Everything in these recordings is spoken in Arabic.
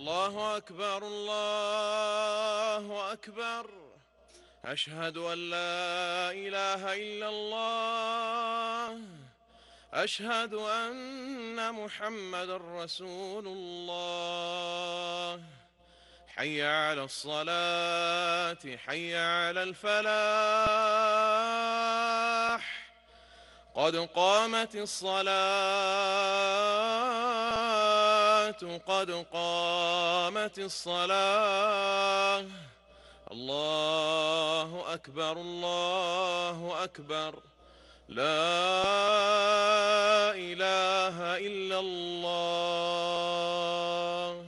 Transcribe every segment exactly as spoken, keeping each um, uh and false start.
الله أكبر الله أكبر. أشهد أن لا إله إلا الله. أشهد أن محمدًا رسول الله. حي على الصلاة حي على الفلاح. قد قامت الصلاة قد قامت الصلاة. الله أكبر الله أكبر. لا إله إلا الله.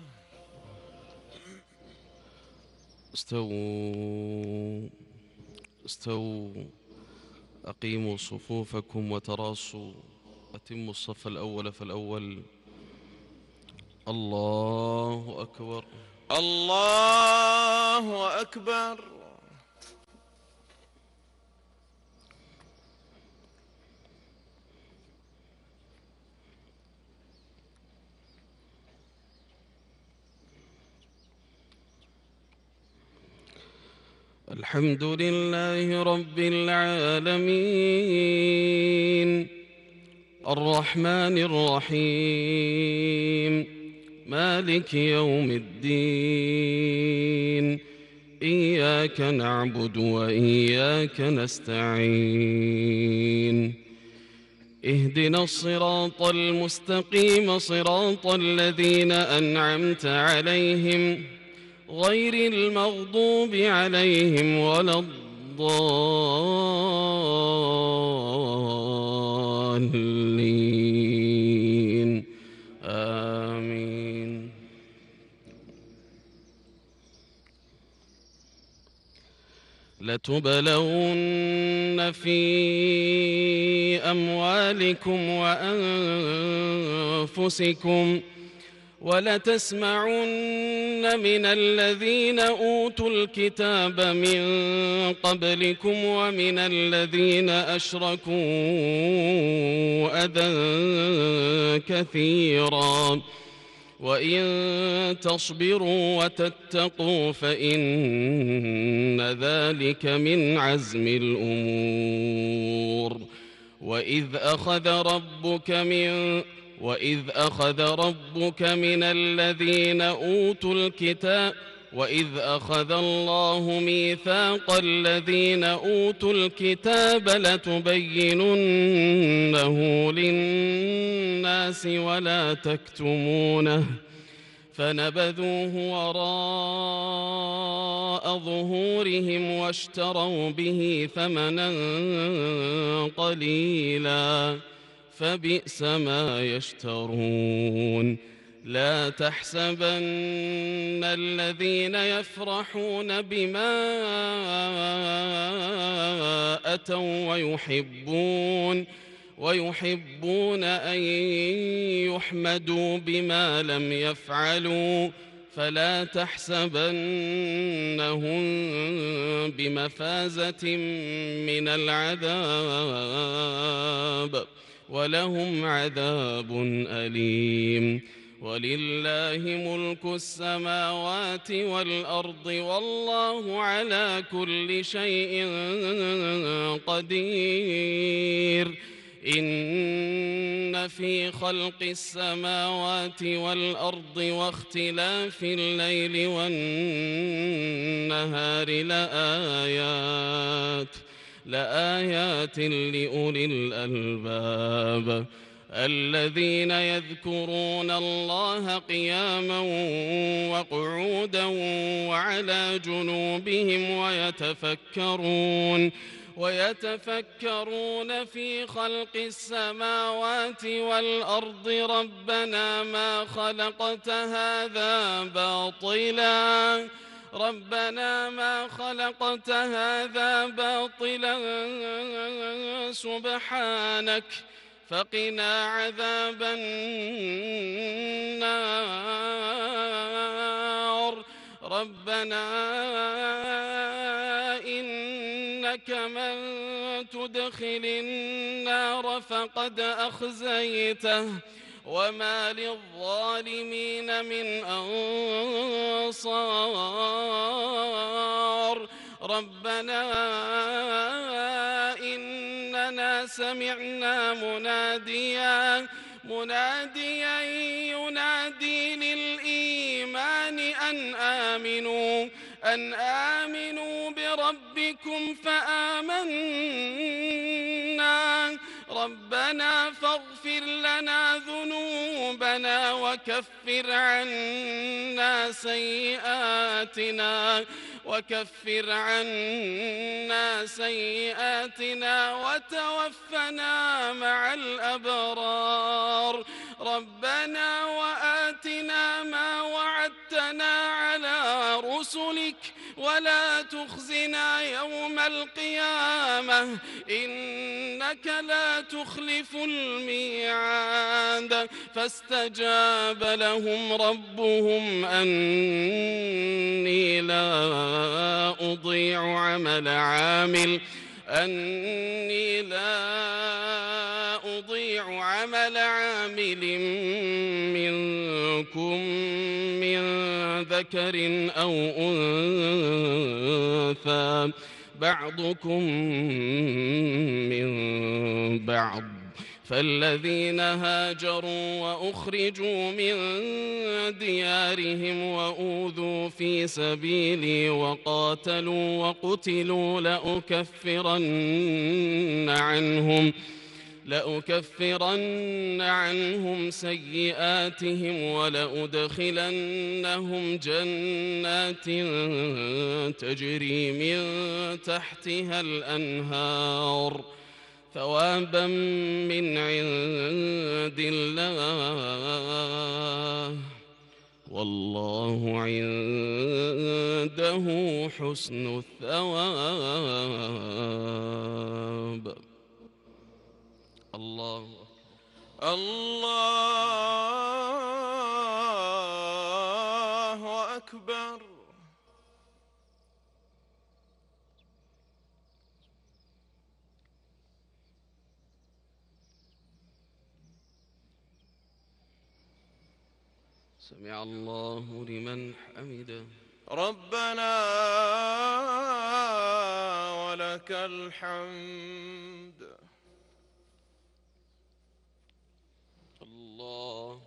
استووا استووا أقيموا صفوفكم وتراصوا. أتموا الصف الأول فالأول. الله أكبر الله أكبر. الحمد لله رب العالمين الرحمن الرحيم مالك يوم الدين. إياك نعبد وإياك نستعين. اهدنا الصراط المستقيم صراط الذين أنعمت عليهم غير المغضوب عليهم ولا الضالين. آمين. لتبلون في أموالكم وأنفسكم ولتسمعن من الذين أوتوا الكتاب من قبلكم ومن الذين أشركوا أذى كثيرا وإن تصبروا وتتقوا فإن ذلك من عزم الأمور. وإذ أخذ ربك من وإذ أخذ ربك من الذين أوتوا الكتاب وإذ أخذ الله ميثاق الذين أوتوا الكتاب لتبيننه للناس ولا تكتمونه فنبذوه وراء ظهورهم واشتروا به ثمنا قليلا فبئس ما يشترون. لا تحسبن الذين يفرحون بما أتوا ويحبون ويحبون أن يحمدوا بما لم يفعلوا فلا تحسبنهم بمفازة من العذاب ولهم عذاب أليم. ولله ملك السماوات والأرض والله على كل شيء قدير. إن في خلق السماوات والأرض واختلاف الليل والنهار لآيات لآيات لأولي الألباب الذين يذكرون الله قياما وقعودا وعلى جنوبهم ويتفكرون ويتفكرون في خلق السماوات والأرض ربنا ما خلقت هذا باطلا ربنا ما خلقت هذا باطلا سبحانك فقنا عذاب النار. ربنا إنك من تدخل النار فقد أخزيته وما للظالمين من أنصار ربنا إننا سمعنا مناديا مناديا ينادي للإيمان أن آمنوا أن آمنوا بربكم فآمنا ربنا فاغفر لنا ذنوبنا وكفر عنا سيئاتنا وكفر عنا سيئاتنا وتوفنا مع الأبرار ربنا وآتنا ما وعدتنا على رسلك ولا تخزنا يوم القيامة إنك لا تخلف الميعاد فاستجاب لهم ربهم أني لا أضيع عمل عامل أني لا أضيع عمل عامل منكم من ذكر أو أنثى بعضكم من بعض فالذين هاجروا وأخرجوا من ديارهم وأوذوا في سبيلي وقاتلوا وقتلوا لأكفرن عنهم لأكفرن عنهم سيئاتهم ولأدخلنهم جنات تجري من تحتها الأنهار ثوابا من عند الله والله عنده حسن الثواب. الله الله أكبر. سمع الله لمن حمده. ربنا ولك الحمد. الله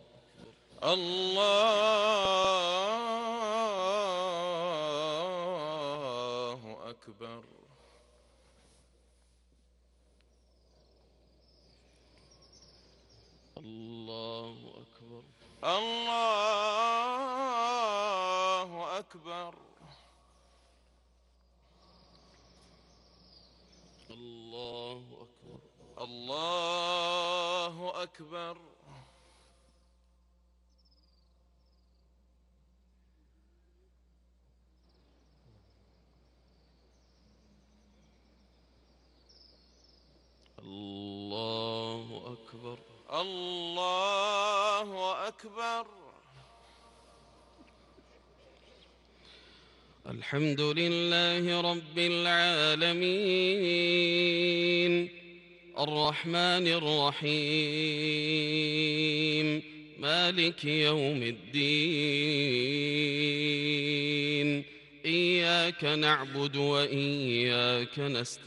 الله أكبر. الله أكبر. الله أكبر. الله أكبر. الله أكبر. الله أكبر. الله أكبر. الحمد لله رب العالمين الرحمن الرحيم مالك يوم الدين إياك نعبد وإياك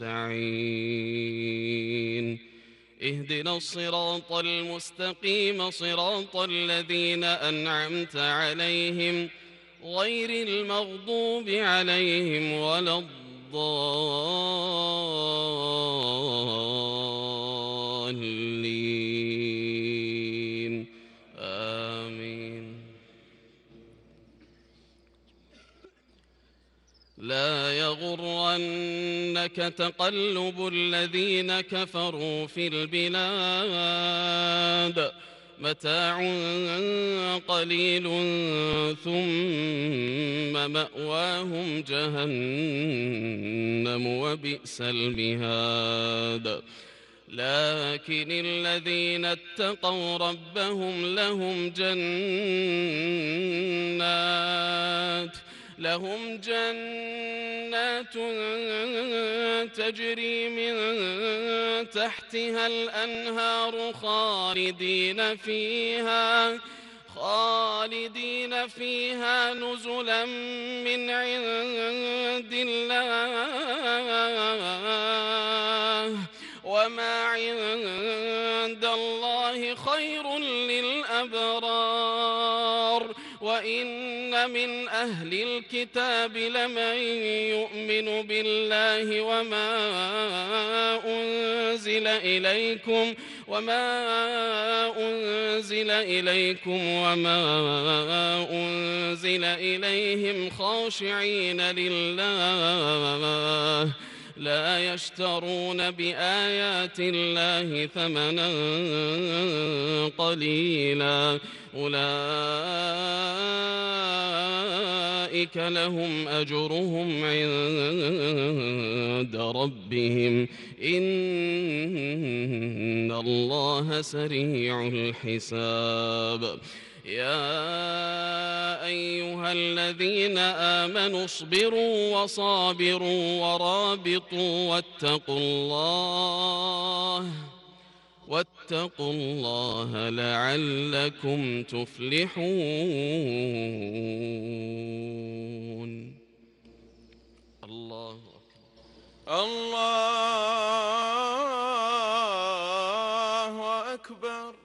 نستعين اهدنا الصراط المستقيم صراط الذين أنعمت عليهم غير المغضوب عليهم ولا الضالين آمين. لا يغرنك تقلب الذين كفروا في البلاد متاع قليل ثم مأواهم جهنم وبئس المهاد. لكن الذين اتقوا ربهم لهم جنات لهم جنات تجري من تحتها الأنهار خالدين فيها خالدين فيها نزلا من عند الله وما عند الله خير للأبرار وإن من أهل الكتاب لمن يؤمن بالله وما أنزل إليكم وما أنزل إليكم وما أنزل إليهم خاشعين لله لا يشترون بآيات الله ثمنا قليلا أولئك لهم أجرهم عند ربهم إن الله سريع الحساب يا أيها الذين آمنوا اصبروا وصابروا ورابطوا واتقوا الله واتقوا الله لعلكم تفلحون. الله الله أكبر.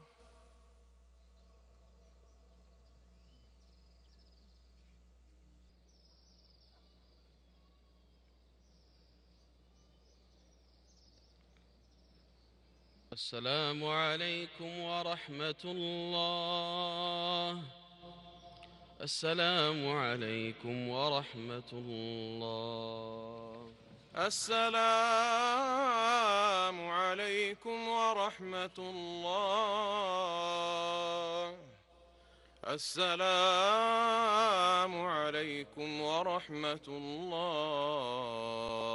السلام عليكم ورحمة الله. السلام عليكم ورحمة الله. السلام عليكم ورحمة الله. السلام عليكم ورحمة الله.